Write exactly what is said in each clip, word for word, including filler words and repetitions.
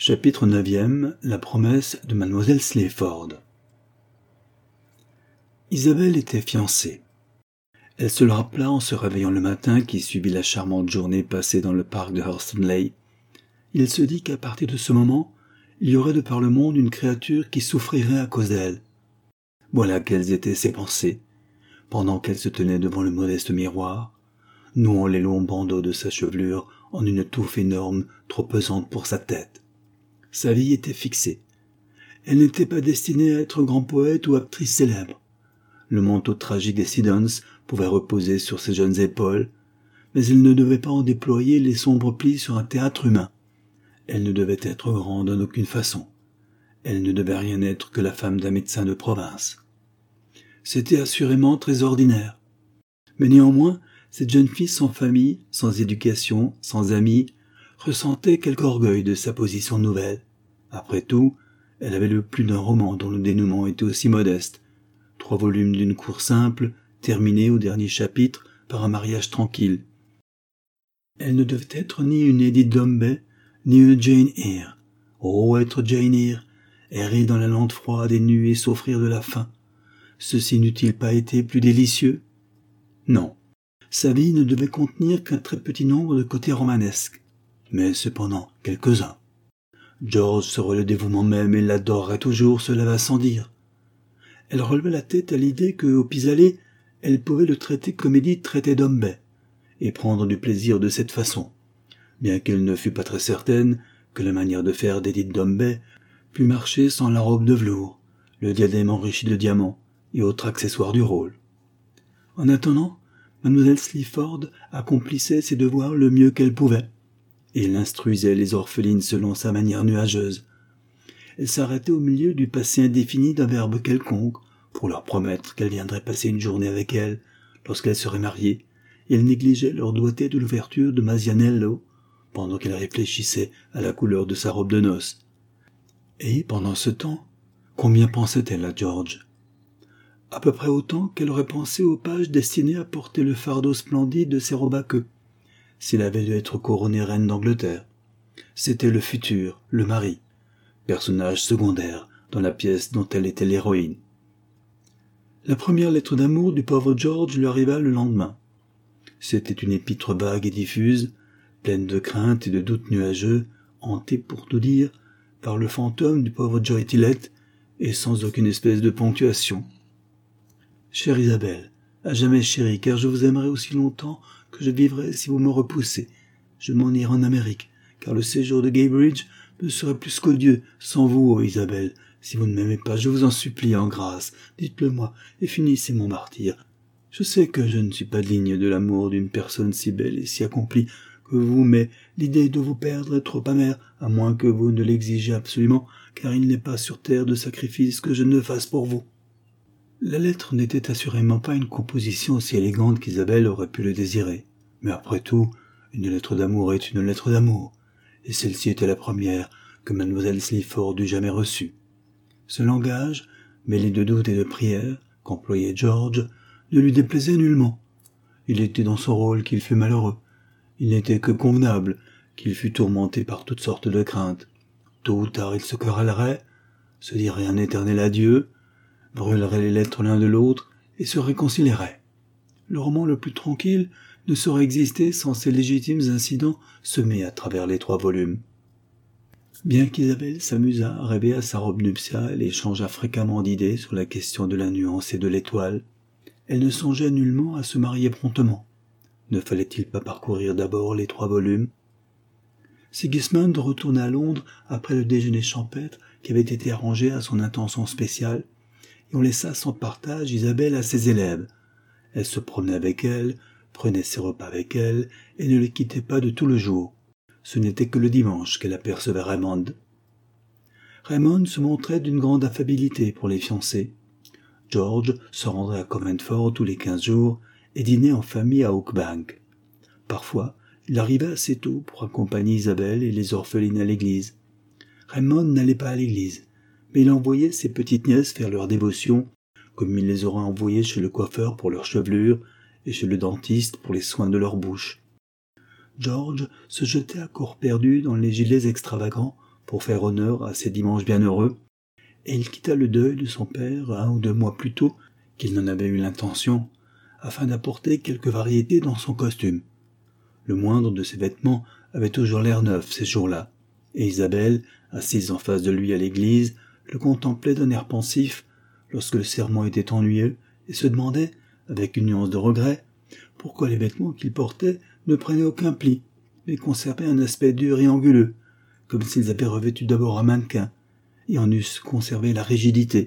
Chapitre neuvième. La promesse de mademoiselle Sleaford. Isabelle était fiancée. Elle se le rappela en se réveillant le matin qui suivit la charmante journée passée dans le parc de Hurstonleigh. Il se dit qu'à partir de ce moment, il y aurait de par le monde une créature qui souffrirait à cause d'elle. Voilà quelles étaient ses pensées, pendant qu'elle se tenait devant le modeste miroir, nouant les longs bandeaux de sa chevelure en une touffe énorme trop pesante pour sa tête. Sa vie était fixée. Elle n'était pas destinée à être grand poète ou actrice célèbre. Le manteau tragique des Siddons pouvait reposer sur ses jeunes épaules, mais elle ne devait pas en déployer les sombres plis sur un théâtre humain. Elle ne devait être grande en aucune façon. Elle ne devait rien être que la femme d'un médecin de province. C'était assurément très ordinaire. Mais néanmoins, cette jeune fille sans famille, sans éducation, sans amis, ressentait quelque orgueil de sa position nouvelle. Après tout, elle avait lu plus d'un roman dont le dénouement était aussi modeste. Trois volumes d'une cour simple, terminés au dernier chapitre par un mariage tranquille. Elle ne devait être ni une Edith Dombey, ni une Jane Eyre. Oh, être Jane Eyre, errer dans la lande froide et nue et souffrir de la faim. Ceci n'eût-il pas été plus délicieux? Non, sa vie ne devait contenir qu'un très petit nombre de côtés romanesques. Mais cependant, quelques-uns. George serait le dévouement même et l'adorerait toujours, cela va sans dire. Elle relevait la tête à l'idée que, au pis-aller, elle pouvait le traiter comme Edith traitait Dombey, et prendre du plaisir de cette façon, bien qu'elle ne fût pas très certaine que la manière de faire d'Edith Dombey pût marcher sans la robe de velours, le diadème enrichi de diamants et autres accessoires du rôle. En attendant, mademoiselle Sleaford accomplissait ses devoirs le mieux qu'elle pouvait, et elle instruisait les orphelines selon sa manière nuageuse. Elle s'arrêtait au milieu du passé indéfini d'un verbe quelconque pour leur promettre qu'elle viendrait passer une journée avec elle lorsqu'elle serait mariée, et elle négligeait leur doigté de l'ouverture de Masianello pendant qu'elle réfléchissait à la couleur de sa robe de noces. Et, pendant ce temps, combien pensait-elle à George? À peu près autant qu'elle aurait pensé aux pages destinées à porter le fardeau splendide de ses robes à queue, s'il avait dû être couronné reine d'Angleterre. C'était le futur, le mari, personnage secondaire dans la pièce dont elle était l'héroïne. La première lettre d'amour du pauvre George lui arriva le lendemain. C'était une épître vague et diffuse, pleine de craintes et de doutes nuageux, hantée pour tout dire par le fantôme du pauvre Joy Tillet et sans aucune espèce de ponctuation. Chère Isabelle, à jamais chérie, car je vous aimerai aussi longtemps que je vivrai si vous me repoussez. Je m'en irai en Amérique, car le séjour de Guybridge me serait plus qu'odieux sans vous, ô Isabelle. Si vous ne m'aimez pas, je vous en supplie en grâce, dites-le moi, et finissez mon martyre. Je sais que je ne suis pas digne de l'amour d'une personne si belle et si accomplie que vous, mais l'idée de vous perdre est trop amère, à moins que vous ne l'exigiez absolument, car il n'est pas sur terre de sacrifice que je ne fasse pour vous. La lettre n'était assurément pas une composition aussi élégante qu'Isabelle aurait pu le désirer. Mais après tout, une lettre d'amour est une lettre d'amour, et celle-ci était la première que mademoiselle Sleaford eût jamais reçue. Ce langage, mêlé de doutes et de prières, qu'employait George, ne lui déplaisait nullement. Il était dans son rôle qu'il fût malheureux. Il n'était que convenable qu'il fût tourmenté par toutes sortes de craintes. Tôt ou tard, il se querellerait, se dirait un éternel adieu, brûlerait les lettres l'un de l'autre et se réconcilierait. Le roman le plus tranquille ne saurait exister sans ces légitimes incidents semés à travers les trois volumes. Bien qu'Isabelle s'amusât à rêver à sa robe nuptiale et changeât fréquemment d'idée sur la question de la nuance et de l'étoile, elle ne songeait nullement à se marier promptement. Ne fallait-il pas parcourir d'abord les trois volumes? Sigismund retourna à Londres après le déjeuner champêtre qui avait été arrangé à son intention spéciale, et on laissa sans partage Isabelle à ses élèves. Elle se promenait avec elle, prenait ses repas avec elle, et ne les quittait pas de tout le jour. Ce n'était que le dimanche qu'elle apercevait Raymond. Raymond se montrait d'une grande affabilité pour les fiancés. George se rendrait à Conventford tous les quinze jours et dînait en famille à Oakbank. Parfois, il arrivait assez tôt pour accompagner Isabelle et les orphelines à l'église. Raymond n'allait pas à l'église, mais il envoyait ses petites nièces faire leurs dévotions, comme il les aurait envoyées chez le coiffeur pour leur chevelure et chez le dentiste pour les soins de leur bouche. George se jetait à corps perdu dans les gilets extravagants pour faire honneur à ces dimanches bienheureux, et il quitta le deuil de son père un ou deux mois plus tôt qu'il n'en avait eu l'intention, afin d'apporter quelque variété dans son costume. Le moindre de ses vêtements avait toujours l'air neuf ces jours-là, et Isabelle, assise en face de lui à l'église, le contemplait d'un air pensif lorsque le sermon était ennuyeux et se demandait, avec une nuance de regret, pourquoi les vêtements qu'il portait ne prenaient aucun pli, mais conservaient un aspect dur et anguleux, comme s'ils avaient revêtu d'abord un mannequin, et en eussent conservé la rigidité.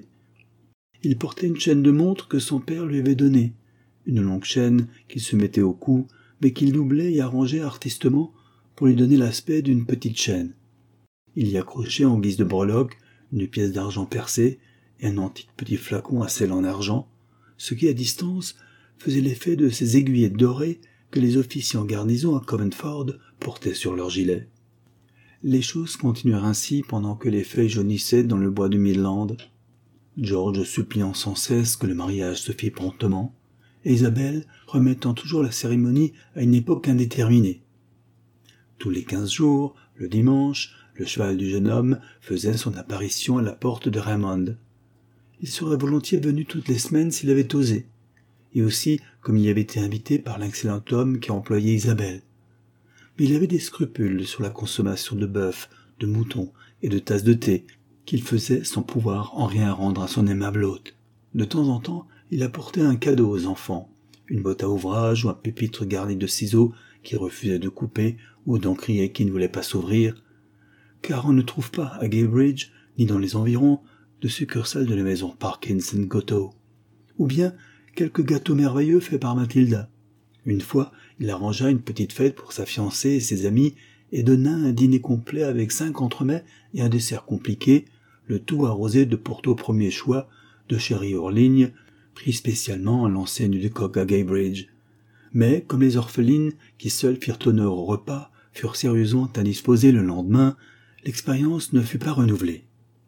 Il portait une chaîne de montre que son père lui avait donnée, une longue chaîne qu'il se mettait au cou, mais qu'il doublait et arrangeait artistement pour lui donner l'aspect d'une petite chaîne. Il y accrochait en guise de breloque une pièce d'argent percée et un antique petit flacon à sel en argent, ce qui, à distance, faisait l'effet de ces aiguillettes dorées que les officiers en garnison à Covenford portaient sur leurs gilets. Les choses continuèrent ainsi pendant que les feuilles jaunissaient dans le bois du Midland, George suppliant sans cesse que le mariage se fît promptement, et Isabelle remettant toujours la cérémonie à une époque indéterminée. Tous les quinze jours, le dimanche, le cheval du jeune homme faisait son apparition à la porte de Raymond. Il serait volontiers venu toutes les semaines s'il avait osé, et aussi comme il y avait été invité par l'excellent homme qui employait Isabelle. Mais il avait des scrupules sur la consommation de bœuf, de mouton et de tasses de thé, qu'il faisait sans pouvoir en rien rendre à son aimable hôte. De temps en temps, il apportait un cadeau aux enfants, une botte à ouvrage ou un pupitre garni de ciseaux qui refusait de couper ou d'encrier qui ne voulait pas s'ouvrir, car on ne trouve pas à Guilbridge, ni dans les environs, de succursale de la maison Parkins and Gotto, ou bien quelques gâteaux merveilleux faits par Mathilda. Une fois, il arrangea une petite fête pour sa fiancée et ses amis et donna un dîner complet avec cinq entremets et un dessert compliqué, le tout arrosé de Porto premier choix, de sherry Orligne, pris spécialement à l'enseigne du coq à Guilbridge. Mais, comme les orphelines, qui seules firent honneur au repas, furent sérieusement indisposées le lendemain, l'expérience ne fut pas renouvelée.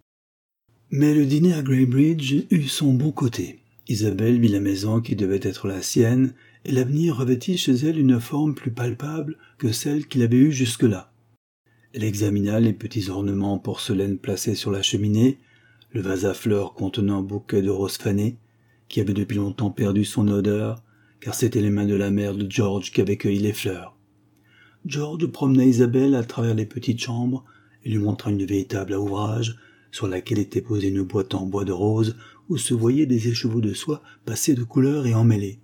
Mais le dîner à Guilbridge eut son bon côté. Isabelle vit la maison qui devait être la sienne, et l'avenir revêtit chez elle une forme plus palpable que celle qu'il avait eue jusque-là. Elle examina les petits ornements en porcelaine placés sur la cheminée, le vase à fleurs contenant un bouquet de roses fanées, qui avait depuis longtemps perdu son odeur, car c'étaient les mains de la mère de George qui avaient cueilli les fleurs. George promena Isabelle à travers les petites chambres et lui montra une vieille table à ouvrage, sur laquelle était posée une boîte en bois de rose, où se voyaient des écheveaux de soie passés de couleurs et emmêlés.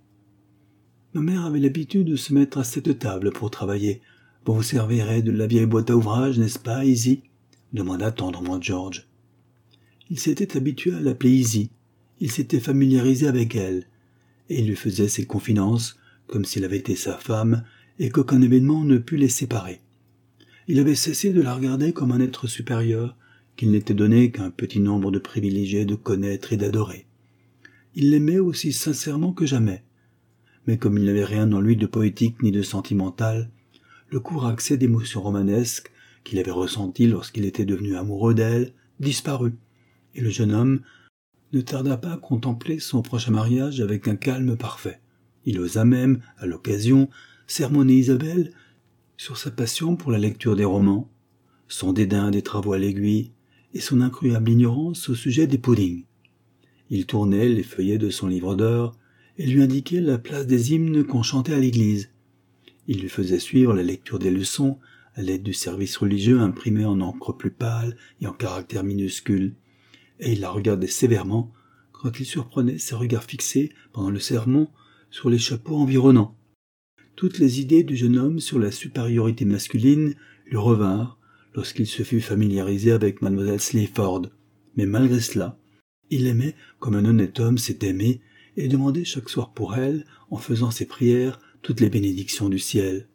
Ma mère avait l'habitude de se mettre à cette table pour travailler. Vous vous servirez de la vieille boîte à ouvrage, n'est-ce pas, Izzy ? Demanda tendrement George. Il s'était habitué à l'appeler Izzy. Il s'était familiarisé avec elle, et il lui faisait ses confidences, comme s'il avait été sa femme, et qu'aucun événement ne pût les séparer. Il avait cessé de la regarder comme un être supérieur, qu'il n'était donné qu'un petit nombre de privilégiés de connaître et d'adorer. Il l'aimait aussi sincèrement que jamais. Mais comme il n'avait rien en lui de poétique ni de sentimental, le court accès d'émotion romanesque qu'il avait ressenti lorsqu'il était devenu amoureux d'elle disparut, et le jeune homme ne tarda pas à contempler son prochain mariage avec un calme parfait. Il osa même, à l'occasion, sermonner Isabelle sur sa passion pour la lecture des romans, son dédain des travaux à l'aiguille et son incroyable ignorance au sujet des puddings. Il tournait les feuillets de son livre d'heures et lui indiquait la place des hymnes qu'on chantait à l'église. Il lui faisait suivre la lecture des leçons à l'aide du service religieux imprimé en encre plus pâle et en caractères minuscules, et il la regardait sévèrement quand il surprenait ses regards fixés pendant le sermon sur les chapeaux environnants. Toutes les idées du jeune homme sur la supériorité masculine lui revinrent lorsqu'il se fut familiarisé avec mademoiselle Sleaford, mais malgré cela, il aimait comme un honnête homme s'est aimé et demandait chaque soir pour elle, en faisant ses prières, toutes les bénédictions du ciel.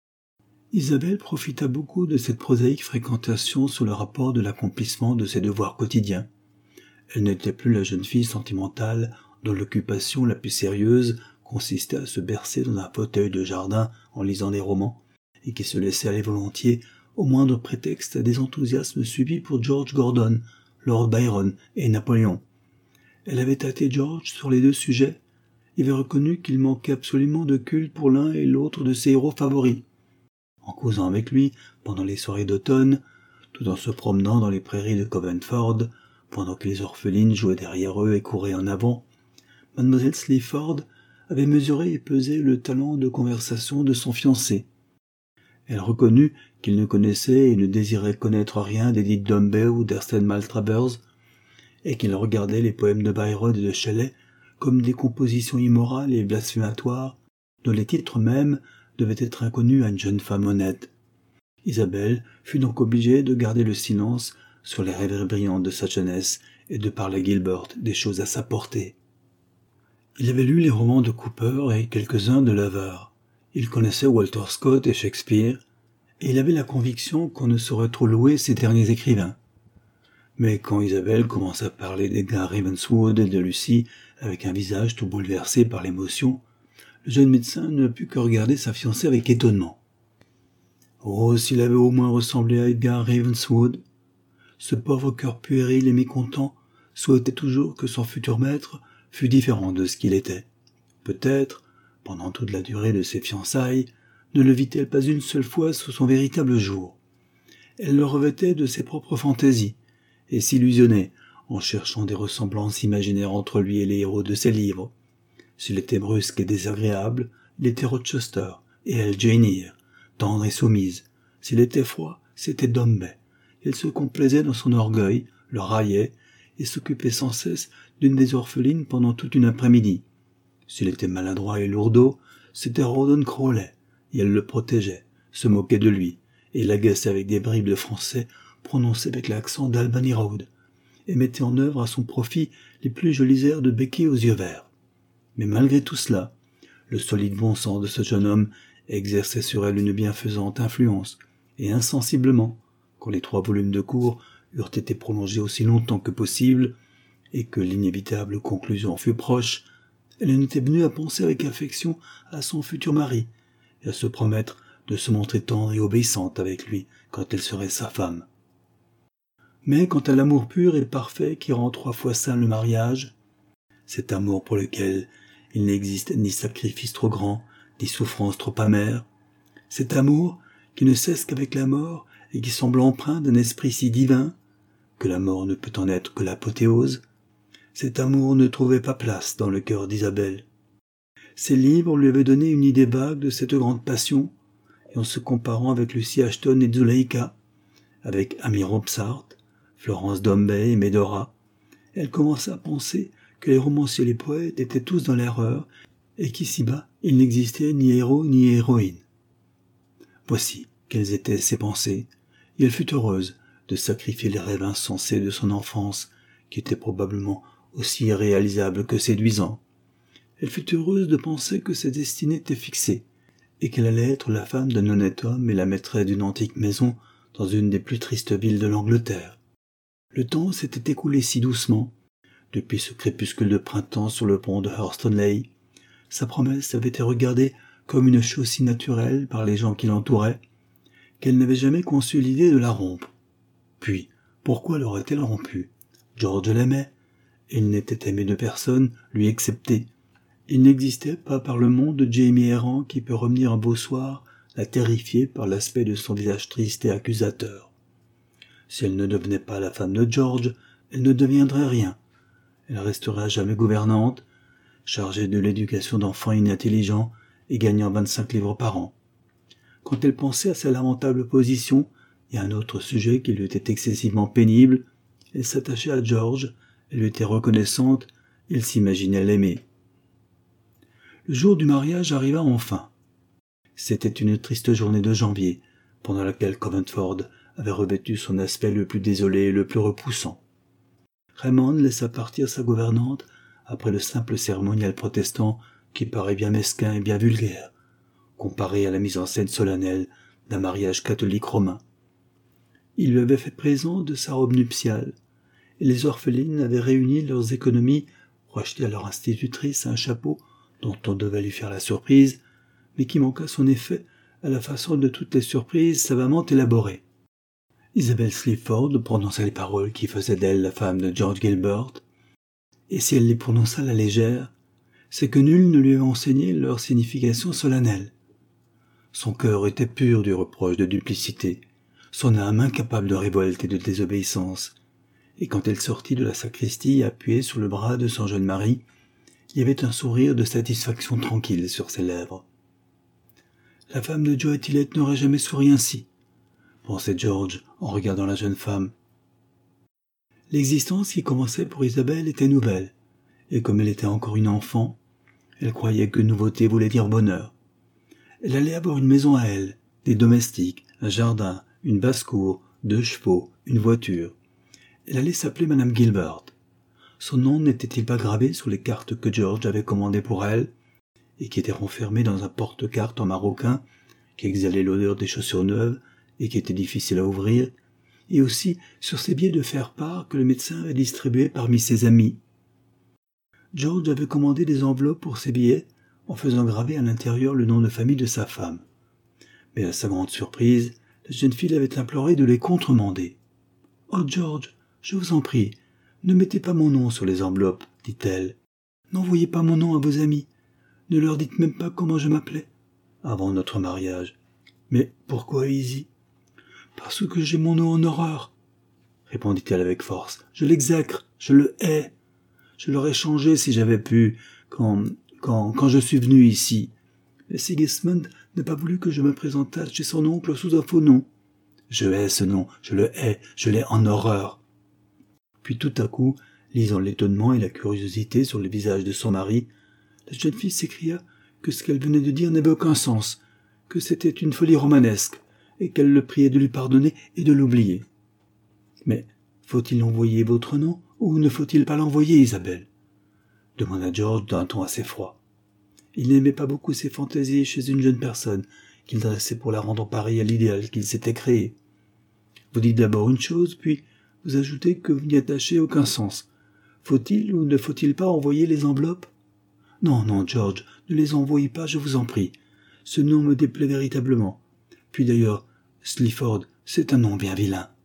Isabelle profita beaucoup de cette prosaïque fréquentation sous le rapport de l'accomplissement de ses devoirs quotidiens. Elle n'était plus la jeune fille sentimentale dont l'occupation la plus sérieuse consistait à se bercer dans un fauteuil de jardin en lisant des romans, et qui se laissait aller volontiers au moindre prétexte à des enthousiasmes suivis pour George Gordon, Lord Byron et Napoléon. Elle avait tâté George sur les deux sujets et avait reconnu qu'il manquait absolument de culte pour l'un et l'autre de ses héros favoris. En causant avec lui, pendant les soirées d'automne, tout en se promenant dans les prairies de Covenford, pendant que les orphelines jouaient derrière eux et couraient en avant, mademoiselle Sleaford avait mesuré et pesé le talent de conversation de son fiancé. Elle reconnut qu'il ne connaissait et ne désirait connaître rien d'Edith Dombey ou d'Ersten Maltravers, et qu'il regardait les poèmes de Byron et de Shelley comme des compositions immorales et blasphématoires, dont les titres mêmes devaient être inconnus à une jeune femme honnête. Isabelle fut donc obligée de garder le silence sur les rêveries brillantes de sa jeunesse et de parler à Gilbert des choses à sa portée. Il avait lu les romans de Cooper et quelques-uns de Lover. Il connaissait Walter Scott et Shakespeare, et il avait la conviction qu'on ne saurait trop louer ces derniers écrivains. Mais quand Isabelle commença à parler d'Edgar Ravenswood et de Lucie avec un visage tout bouleversé par l'émotion, le jeune médecin ne put que regarder sa fiancée avec étonnement. Oh, s'il avait au moins ressemblé à Edgar Ravenswood! Ce pauvre cœur puéril et mécontent souhaitait toujours que son futur maître fût différent de ce qu'il était. Peut-être, pendant toute la durée de ses fiançailles, ne le vit-elle pas une seule fois sous son véritable jour. Elle le revêtait de ses propres fantaisies, et s'illusionnait en cherchant des ressemblances imaginaires entre lui et les héros de ses livres. S'il était brusque et désagréable, il était Rochester, et elle Jane Eyre, tendre et soumise. S'il était froid, c'était Dombey. Il se complaisait dans son orgueil, le raillait, et s'occupait sans cesse d'une des orphelines pendant toute une après-midi. S'il était maladroit et lourdeau, c'était Rawdon Crawley, et elle le protégeait, se moquait de lui, et l'agaçait avec des bribes de français prononcées avec l'accent d'Albany Road, et mettait en œuvre à son profit les plus jolis airs de Becky aux yeux verts. Mais malgré tout cela, le solide bon sens de ce jeune homme exerçait sur elle une bienfaisante influence, et insensiblement, quand les trois volumes de cours eurent été prolongés aussi longtemps que possible, et que l'inévitable conclusion fut proche, elle en était venue à penser avec affection à son futur mari, et à se promettre de se montrer tendre et obéissante avec lui quand elle serait sa femme. Mais quant à l'amour pur et parfait qui rend trois fois saint le mariage, cet amour pour lequel il n'existe ni sacrifice trop grand, ni souffrance trop amère, cet amour qui ne cesse qu'avec la mort et qui semble empreint d'un esprit si divin que la mort ne peut en être que l'apothéose, cet amour ne trouvait pas place dans le cœur d'Isabelle. Ses livres lui avaient donné une idée vague de cette grande passion, et en se comparant avec Lucy Ashton et Zuleika, avec Amy Robsart, Florence Dombey et Medora, elle commença à penser que les romanciers et les poètes étaient tous dans l'erreur, et qu'ici-bas il n'existait ni héros ni héroïne. Voici quelles étaient ses pensées, et elle fut heureuse de sacrifier les rêves insensés de son enfance, qui étaient probablement aussi irréalisables que séduisants. Elle fut heureuse de penser que sa destinée était fixée, et qu'elle allait être la femme d'un honnête homme et la maîtresse d'une antique maison dans une des plus tristes villes de l'Angleterre. Le temps s'était écoulé si doucement, depuis ce crépuscule de printemps sur le pont de Hurstonleigh. Sa promesse avait été regardée comme une chose si naturelle par les gens qui l'entouraient, qu'elle n'avait jamais conçu l'idée de la rompre. Puis, pourquoi l'aurait-elle rompue? George l'aimait, et il n'était aimé de personne, lui excepté. Il n'existait pas par le monde de Jamie errant qui peut revenir un beau soir, la terrifier par l'aspect de son visage triste et accusateur. Si elle ne devenait pas la femme de George, elle ne deviendrait rien. Elle resterait à jamais gouvernante, chargée de l'éducation d'enfants inintelligents et gagnant vingt-cinq livres par an. Quand elle pensait à sa lamentable position et à un autre sujet qui lui était excessivement pénible, elle s'attachait à George, elle lui était reconnaissante, il s'imaginait l'aimer. Le jour du mariage arriva enfin. C'était une triste journée de janvier, pendant laquelle Covenford avait revêtu son aspect le plus désolé et le plus repoussant. Raymond laissa partir sa gouvernante après le simple cérémonial protestant qui paraît bien mesquin et bien vulgaire, comparé à la mise en scène solennelle d'un mariage catholique romain. Il lui avait fait présent de sa robe nuptiale, et les orphelines avaient réuni leurs économies pour acheter à leur institutrice un chapeau dont on devait lui faire la surprise, mais qui manqua son effet à la façon de toutes les surprises savamment élaborées. Isabelle Sleaford prononça les paroles qui faisaient d'elle la femme de George Gilbert, et si elle les prononça à la légère, c'est que nul ne lui avait enseigné leur signification solennelle. Son cœur était pur du reproche de duplicité, son âme incapable de révolte et de désobéissance. Et quand elle sortit de la sacristie appuyée sur le bras de son jeune mari, il y avait un sourire de satisfaction tranquille sur ses lèvres. La femme de Joe Tillet n'aurait jamais souri ainsi, pensait George en regardant la jeune femme. L'existence qui commençait pour Isabelle était nouvelle, et comme elle était encore une enfant, elle croyait que nouveauté voulait dire bonheur. Elle allait avoir une maison à elle, des domestiques, un jardin, une basse-cour, deux chevaux, une voiture. Elle allait s'appeler Madame Gilbert. Son nom n'était-il pas gravé sur les cartes que George avait commandées pour elle, et qui étaient renfermées dans un porte-cartes en maroquin, qui exhalait l'odeur des chaussures neuves et qui était difficile à ouvrir, et aussi sur ses billets de faire-part que le médecin avait distribués parmi ses amis. George avait commandé des enveloppes pour ses billets, en faisant graver à l'intérieur le nom de famille de sa femme. Mais à sa grande surprise, la jeune fille avait imploré de les contremander. « Oh, George, je vous en prie, ne mettez pas mon nom sur les enveloppes, dit-elle. N'envoyez pas mon nom à vos amis. Ne leur dites même pas comment je m'appelais, avant notre mariage. Mais pourquoi Easy ? Parce que j'ai mon nom en horreur, répondit-elle avec force. Je l'exècre, je le hais. Je l'aurais changé si j'avais pu, quand, quand, quand je suis venu ici. Mais Sigismund n'a pas voulu que je me présentasse chez son oncle sous un faux nom. Je hais ce nom, je le hais, je l'ai en horreur. Puis tout à coup, lisant l'étonnement et la curiosité sur le visage de son mari, la jeune fille s'écria que ce qu'elle venait de dire n'avait aucun sens, que c'était une folie romanesque, et qu'elle le priait de lui pardonner et de l'oublier. « Mais faut-il envoyer votre nom, ou ne faut-il pas l'envoyer, Isabelle ?» demanda George d'un ton assez froid. Il n'aimait pas beaucoup ces fantaisies chez une jeune personne qu'il dressait pour la rendre pareille à l'idéal qu'il s'était créé. Vous dites d'abord une chose, puis vous ajoutez que vous n'y attachez aucun sens. Faut-il ou ne faut-il pas envoyer les enveloppes ? Non, non, George, ne les envoyez pas, je vous en prie. Ce nom me déplaît véritablement. Puis d'ailleurs, Sleaford, c'est un nom bien vilain.